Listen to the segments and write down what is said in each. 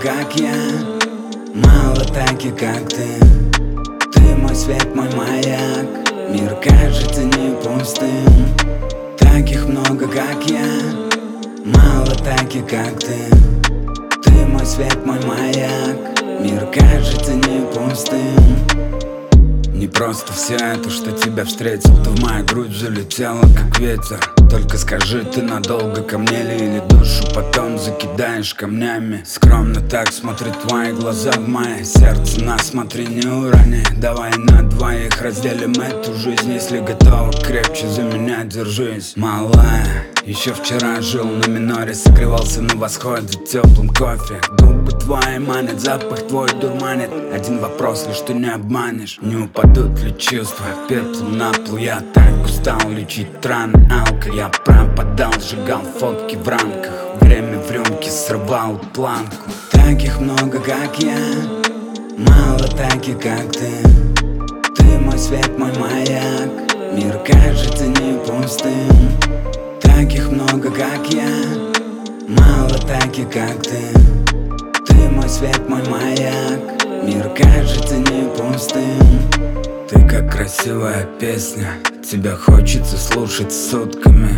как я, мало таких, как ты. Ты мой свет, мой маяк, мир кажется не пустым. Таких много, как я, мало таких, как ты. Ты мой свет, мой маяк, мир кажется не пустым. Не просто все это, что тебя встретил. Ты в мою грудь залетела, как ветер. Только скажи, ты надолго ко мне ли, или душу потом закидаешь камнями? Скромно так смотрят твои глаза в мое сердце. На, смотри, не урони. Давай на двоих разделим эту жизнь. Если готова, крепче за меня держись. Малая, еще вчера жил на миноре, согревался на восходе теплым кофе. Губы твои манят, запах твой дурманит. Один вопрос, лишь ты не обманешь. Не упадут ли чувства пеплом на пол? Я так устал лечить раны алкой. Я пропадал, сжигал фотки в рамках. Время в рюмке срывал планку. Таких много, как я, мало таких, как ты. Ты мой свет, мой маяк, мир кажется не пустым. Таких много, как я, мало таких, как ты. Ты мой свет, мой маяк, мир кажется не пустым. Ты как красивая песня, тебя хочется слушать сутками.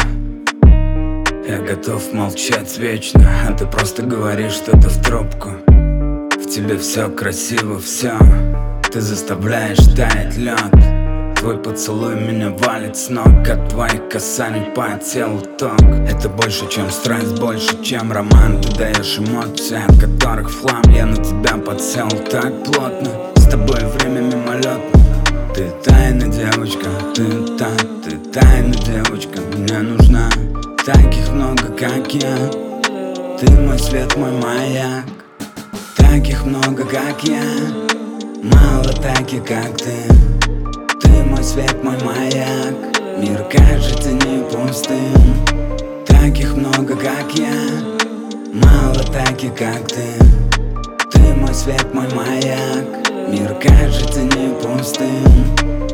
Я готов молчать вечно, а ты просто говоришь что-то в трубку. В тебе все красиво, все, ты заставляешь таять лед. Твой поцелуй меня валит с ног, от твоих касаний по телу ток. Это больше, чем страсть, больше, чем роман. Ты даешь эмоции, от которых флам. Я на тебя подсел так плотно, с тобой время мимолетно. Ты тайна девочка, ты тайна девочка. Мне нужна, таких много, как я. Ты мой свет, мой маяк. Таких много, как я, мало таких, как ты. Ты мой свет, мой маяк, мир кажется не пустым. Таких много, как я, мало таких, как ты. Ты мой свет, мой маяк, мир кажется не пустым.